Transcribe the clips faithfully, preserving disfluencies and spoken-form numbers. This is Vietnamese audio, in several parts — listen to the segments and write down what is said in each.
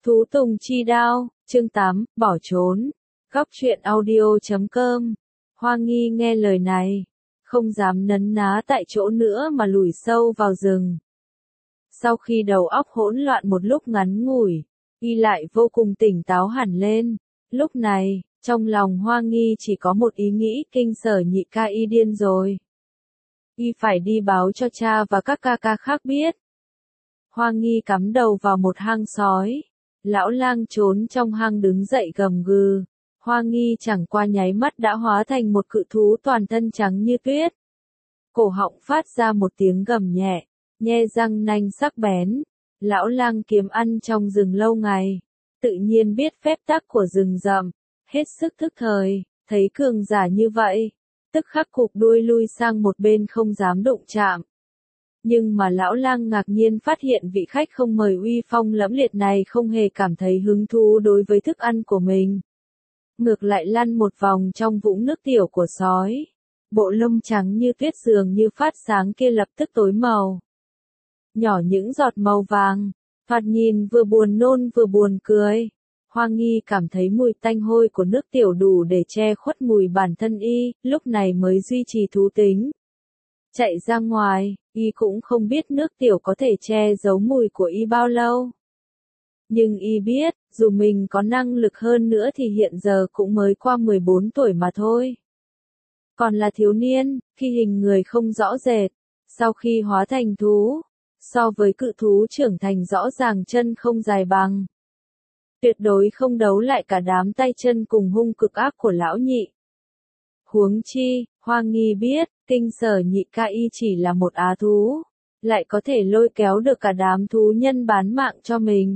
Thú Tùng Chi Đao, chương tám, bỏ trốn. Góc truyện audio chấm com. Hoa Nghi nghe lời này, không dám nấn ná tại chỗ nữa mà lùi sâu vào rừng. Sau khi đầu óc hỗn loạn một lúc ngắn ngủi, y lại vô cùng tỉnh táo hẳn lên. Lúc này, trong lòng Hoa Nghi chỉ có một ý nghĩ: Kinh Sở Nhị ca y điên rồi. Y phải đi báo cho cha và các ca ca khác biết. Hoa Nghi cắm đầu vào một hang sói. Lão lang trốn trong hang đứng dậy gầm gừ. Hoa Nghi chẳng qua nháy mắt đã hóa thành một cự thú toàn thân trắng như tuyết. Cổ họng phát ra một tiếng gầm nhẹ, nhe răng nanh sắc bén. Lão lang kiếm ăn trong rừng lâu ngày, tự nhiên biết phép tắc của rừng rậm, hết sức thức thời, thấy cường giả như vậy, tức khắc cụp đuôi lui sang một bên không dám đụng chạm. Nhưng mà lão lang ngạc nhiên phát hiện vị khách không mời uy phong lẫm liệt này không hề cảm thấy hứng thú đối với thức ăn của mình. Ngược lại lăn một vòng trong vũng nước tiểu của sói. Bộ lông trắng như tuyết dường như phát sáng kia lập tức tối màu. Nhỏ những giọt màu vàng, thoạt nhìn vừa buồn nôn vừa buồn cười. Hoa Nghi cảm thấy mùi tanh hôi của nước tiểu đủ để che khuất mùi bản thân y, lúc này mới duy trì thú tính. Chạy ra ngoài, y cũng không biết nước tiểu có thể che giấu mùi của y bao lâu. Nhưng y biết, dù mình có năng lực hơn nữa thì hiện giờ cũng mới qua mười bốn tuổi mà thôi. Còn là thiếu niên, khi hình người không rõ rệt, sau khi hóa thành thú, so với cự thú trưởng thành rõ ràng chân không dài bằng. Tuyệt đối không đấu lại cả đám tay chân cùng hung cực ác của lão nhị. Huống chi, Hoa Nghi biết, Kinh Sở Nhị ca y chỉ là một á thú, lại có thể lôi kéo được cả đám thú nhân bán mạng cho mình.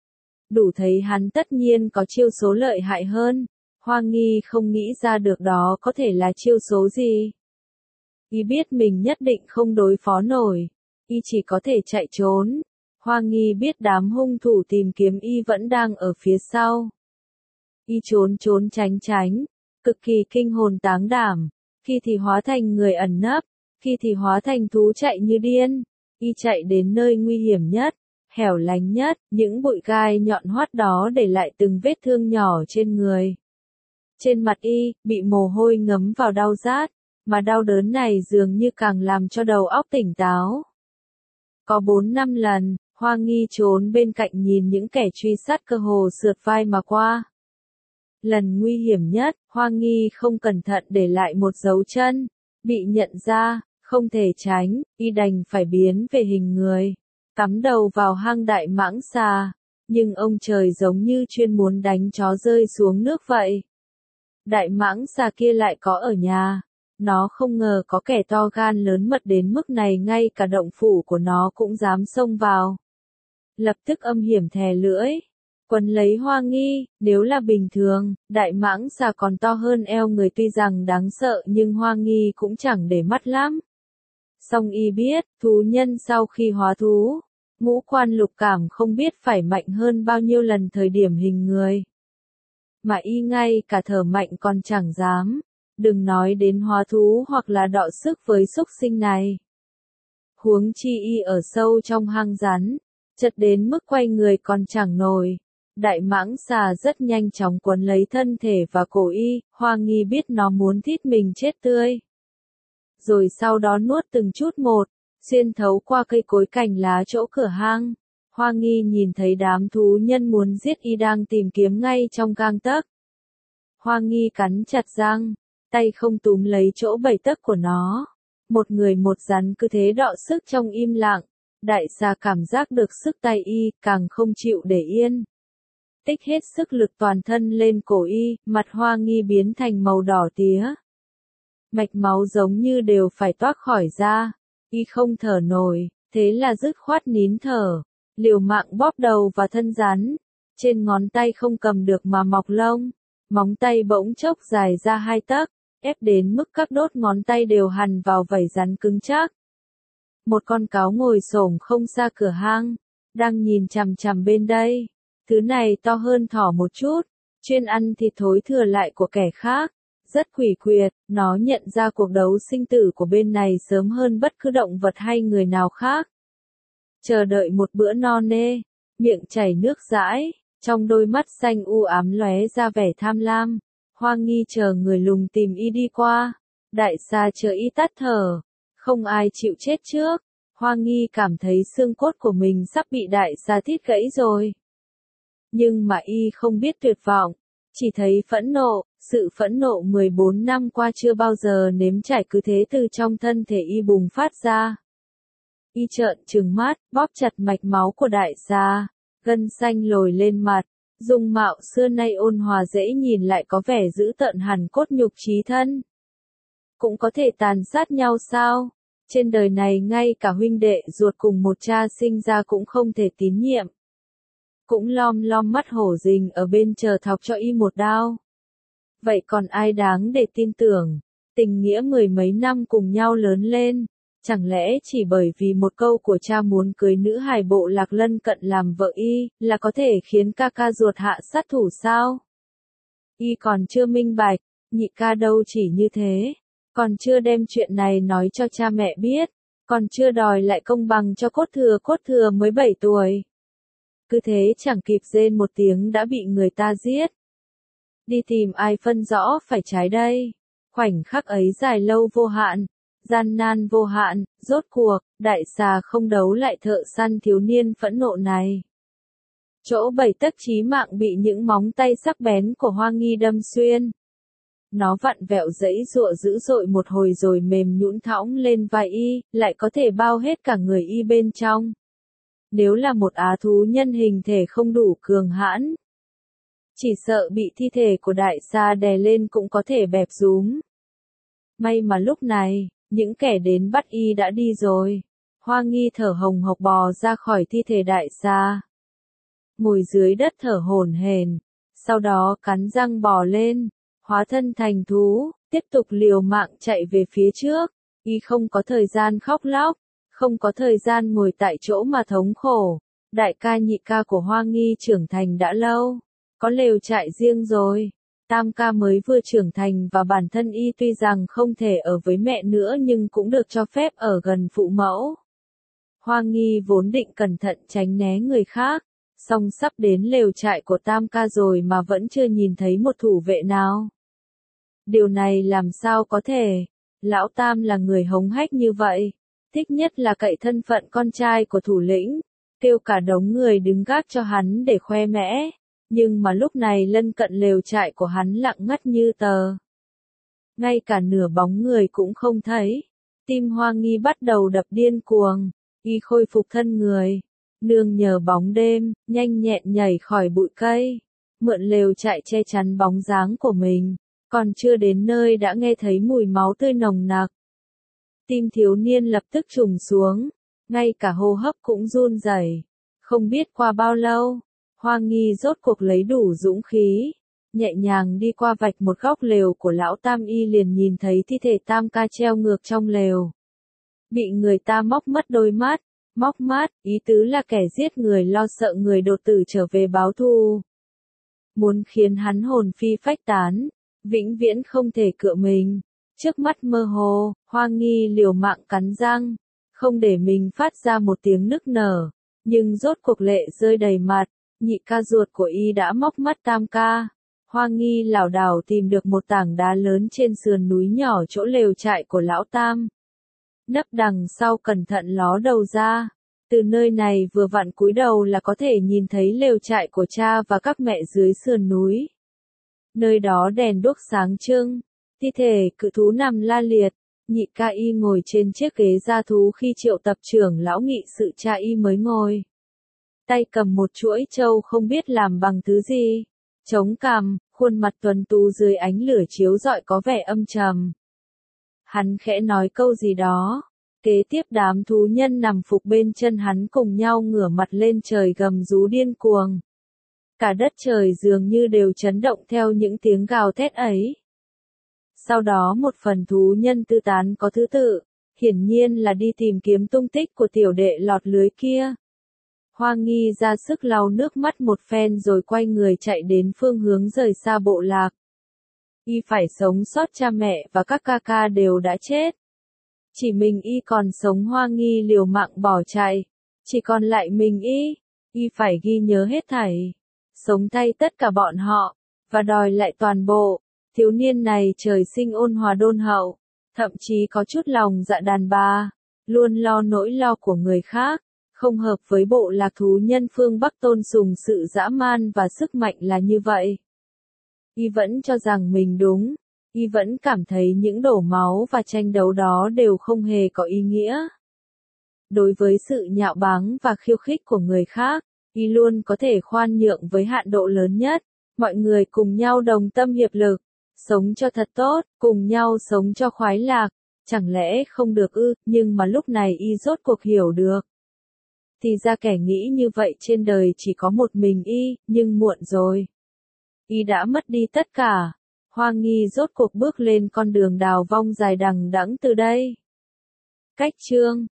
Đủ thấy hắn tất nhiên có chiêu số lợi hại hơn. Hoa Nghi không nghĩ ra được đó có thể là chiêu số gì. Y biết mình nhất định không đối phó nổi, y chỉ có thể chạy trốn. Hoa Nghi biết đám hung thủ tìm kiếm y vẫn đang ở phía sau. Y trốn trốn tránh tránh, cực kỳ kinh hồn táng đảm, khi thì hóa thành người ẩn nấp, khi thì hóa thành thú chạy như điên. Y chạy đến nơi nguy hiểm nhất, hẻo lánh nhất, những bụi gai nhọn hoắt đó để lại từng vết thương nhỏ trên người. Trên mặt y, bị mồ hôi ngấm vào đau rát, mà đau đớn này dường như càng làm cho đầu óc tỉnh táo. Có bốn năm lần, Hoa Nghi trốn bên cạnh nhìn những kẻ truy sát cơ hồ sượt vai mà qua. Lần nguy hiểm nhất, Hoa Nghi không cẩn thận để lại một dấu chân, bị nhận ra, không thể tránh, y đành phải biến về hình người, cắm đầu vào hang đại mãng xà, nhưng ông trời giống như chuyên muốn đánh chó rơi xuống nước vậy. Đại mãng xà kia lại có ở nhà, nó không ngờ có kẻ to gan lớn mật đến mức này ngay cả động phủ của nó cũng dám xông vào. Lập tức âm hiểm thè lưỡi, quấn lấy Hoa Nghi. Nếu là bình thường, đại mãng xà còn to hơn eo người, tuy rằng đáng sợ nhưng Hoa Nghi cũng chẳng để mắt lắm. Song y biết, thú nhân sau khi hóa thú, ngũ quan lục cảm không biết phải mạnh hơn bao nhiêu lần thời điểm hình người. Mà y ngay cả thở mạnh còn chẳng dám, đừng nói đến hóa thú hoặc là đọ sức với súc sinh này. Huống chi y ở sâu trong hang rắn, chật đến mức quay người còn chẳng nổi. Đại mãng xà rất nhanh chóng quấn lấy thân thể và cổ y, Hoa Nghi biết nó muốn thít mình chết tươi. Rồi sau đó nuốt từng chút một, xuyên thấu qua cây cối cành lá chỗ cửa hang. Hoa Nghi nhìn thấy đám thú nhân muốn giết y đang tìm kiếm ngay trong gang tấc. Hoa Nghi cắn chặt răng, tay không túm lấy chỗ bảy tấc của nó. Một người một rắn cứ thế đọ sức trong im lặng. Đại xà cảm giác được sức tay y, càng không chịu để yên. Tích hết sức lực toàn thân lên cổ y, mặt Hoa Nghi biến thành màu đỏ tía. Mạch máu giống như đều phải toát khỏi da. Y không thở nổi, thế là dứt khoát nín thở, liều mạng bóp đầu vào thân rắn. Trên ngón tay không cầm được mà mọc lông, móng tay bỗng chốc dài ra hai tấc, ép đến mức các đốt ngón tay đều hằn vào vảy rắn cứng chắc. Một con cáo ngồi xổm không xa cửa hang, đang nhìn chằm chằm bên đây. Thứ này to hơn thỏ một chút, chuyên ăn thịt thối thừa lại của kẻ khác. Rất quỷ quyệt, nó nhận ra cuộc đấu sinh tử của bên này sớm hơn bất cứ động vật hay người nào khác. Chờ đợi một bữa no nê, miệng chảy nước dãi, Trong đôi mắt xanh u ám lóe ra vẻ tham lam. Hoa Nghi chờ người lùng tìm y đi qua. Đại gia chờ y tắt thở. Không ai chịu chết trước. Hoa Nghi cảm thấy xương cốt của mình sắp bị đại gia thít gãy rồi. Nhưng mà y không biết tuyệt vọng. Chỉ thấy phẫn nộ. Sự phẫn nộ mười bốn năm qua chưa bao giờ nếm trải cứ thế từ trong thân thể y bùng phát ra. Y trợn trừng mắt, bóp chặt mạch máu của đại gia. Gân xanh lồi lên mặt. Dung mạo xưa nay ôn hòa dễ nhìn lại có vẻ dữ tợn hẳn cốt nhục chí thân. Cũng có thể tàn sát nhau sao? Trên đời này ngay cả huynh đệ ruột cùng một cha sinh ra cũng không thể tín nhiệm. Cũng lom lom mắt hổ rình ở bên chờ thọc cho y một đao. Vậy còn ai đáng để tin tưởng? Tình nghĩa mười mấy năm cùng nhau lớn lên. Chẳng lẽ chỉ bởi vì một câu của cha muốn cưới nữ hài bộ Lạc Lân Cận làm vợ y, là có thể khiến ca ca ruột hạ sát thủ sao? Y còn chưa minh bạch, nhị ca đâu chỉ như thế. Còn chưa đem chuyện này nói cho cha mẹ biết. Còn chưa đòi lại công bằng cho cốt thừa cốt thừa mới bảy tuổi. Cứ thế chẳng kịp rên một tiếng đã bị người ta giết. Đi tìm ai phân rõ phải trái đây. Khoảnh khắc ấy dài lâu vô hạn. Gian nan vô hạn, rốt cuộc, đại xà không đấu lại thợ săn thiếu niên phẫn nộ này. Chỗ bảy tấc chí mạng bị những móng tay sắc bén của Hoa Nghi đâm xuyên. Nó vặn vẹo giãy giụa dữ dội một hồi rồi mềm nhũn thõng lên vai y, lại có thể bao hết cả người y bên trong. Nếu là một á thú nhân hình thể không đủ cường hãn, chỉ sợ bị thi thể của đại xà đè lên cũng có thể bẹp rúm. May mà lúc này, những kẻ đến bắt y đã đi rồi. Hoa Nghi thở hồng hộc bò ra khỏi thi thể đại xà. Ngồi dưới đất thở hổn hển, sau đó cắn răng bò lên, hóa thân thành thú, tiếp tục liều mạng chạy về phía trước. Y không có thời gian khóc lóc, không có thời gian ngồi tại chỗ mà thống khổ. Đại ca nhị ca của Hoa Nghi trưởng thành đã lâu, có lều trại riêng rồi. Tam ca mới vừa trưởng thành và bản thân y tuy rằng không thể ở với mẹ nữa nhưng cũng được cho phép ở gần phụ mẫu. Hoa Nghi vốn định cẩn thận tránh né người khác, song sắp đến lều trại của Tam ca rồi mà vẫn chưa nhìn thấy một thủ vệ nào. Điều này làm sao có thể? Lão Tam là người hống hách như vậy, thích nhất là cậy thân phận con trai của thủ lĩnh, kêu cả đống người đứng gác cho hắn để khoe mẽ. Nhưng mà lúc này lân cận lều trại của hắn lặng ngắt như tờ. Ngay cả nửa bóng người cũng không thấy. Tim Hoa Nghi bắt đầu đập điên cuồng. Y khôi phục thân người. Nương nhờ bóng đêm, nhanh nhẹn nhảy khỏi bụi cây. Mượn lều trại che chắn bóng dáng của mình. Còn chưa đến nơi đã nghe thấy mùi máu tươi nồng nặc. Tim thiếu niên lập tức trùng xuống. Ngay cả hô hấp cũng run rẩy. Không biết qua bao lâu. Hoa Nghi rốt cuộc lấy đủ dũng khí, nhẹ nhàng đi qua vạch một góc lều của lão Tam y liền nhìn thấy thi thể Tam ca treo ngược trong lều. Bị người ta móc mất đôi mắt, móc mắt, ý tứ là kẻ giết người lo sợ người đột tử trở về báo thù. Muốn khiến hắn hồn phi phách tán, vĩnh viễn không thể cựa mình. Trước mắt mơ hồ, Hoa Nghi liều mạng cắn răng, không để mình phát ra một tiếng nức nở, nhưng rốt cuộc lệ rơi đầy mặt. Nhị ca ruột của y đã móc mắt Tam ca. Hoa Nghi lảo đảo tìm được một tảng đá lớn trên sườn núi nhỏ chỗ lều trại của lão Tam. Nấp đằng sau cẩn thận ló đầu ra. Từ nơi này vừa vặn cúi đầu là có thể nhìn thấy lều trại của cha và các mẹ dưới sườn núi. Nơi đó đèn đuốc sáng trưng, thi thể cự thú nằm la liệt. Nhị ca y ngồi trên chiếc ghế gia thú khi triệu tập trưởng lão nghị sự cha y mới ngồi. Tay cầm một chuỗi trâu không biết làm bằng thứ gì, chống cằm, khuôn mặt tuấn tú dưới ánh lửa chiếu rọi có vẻ âm trầm. Hắn khẽ nói câu gì đó, kế tiếp đám thú nhân nằm phục bên chân hắn cùng nhau ngửa mặt lên trời gầm rú điên cuồng. Cả đất trời dường như đều chấn động theo những tiếng gào thét ấy. Sau đó một phần thú nhân tư tán có thứ tự, hiển nhiên là đi tìm kiếm tung tích của tiểu đệ lọt lưới kia. Hoa Nghi ra sức lau nước mắt một phen rồi quay người chạy đến phương hướng rời xa bộ lạc. Y phải sống sót, cha mẹ và các ca ca đều đã chết. Chỉ mình y còn sống. Hoa Nghi liều mạng bỏ chạy. Chỉ còn lại mình y. Y phải ghi nhớ hết thảy. sống thay tất cả bọn họ, và đòi lại toàn bộ. Thiếu niên này trời sinh ôn hòa đôn hậu, thậm chí có chút lòng dạ đàn bà, luôn lo nỗi lo của người khác, không hợp với bộ lạc thú nhân phương Bắc tôn sùng sự dã man và sức mạnh là như vậy. Y vẫn cho rằng mình đúng, y vẫn cảm thấy những đổ máu và tranh đấu đó đều không hề có ý nghĩa. Đối với sự nhạo báng và khiêu khích của người khác, y luôn có thể khoan nhượng với hạn độ lớn nhất. Mọi người cùng nhau đồng tâm hiệp lực, sống cho thật tốt, cùng nhau sống cho khoái lạc, chẳng lẽ không được ư? Nhưng mà lúc này y rốt cuộc hiểu được. Thì ra kẻ nghĩ như vậy trên đời chỉ có một mình y, nhưng muộn rồi. Y đã mất đi tất cả. Hoa Nghi rốt cuộc bước lên con đường đào vong dài đằng đẵng từ đây. Cách chương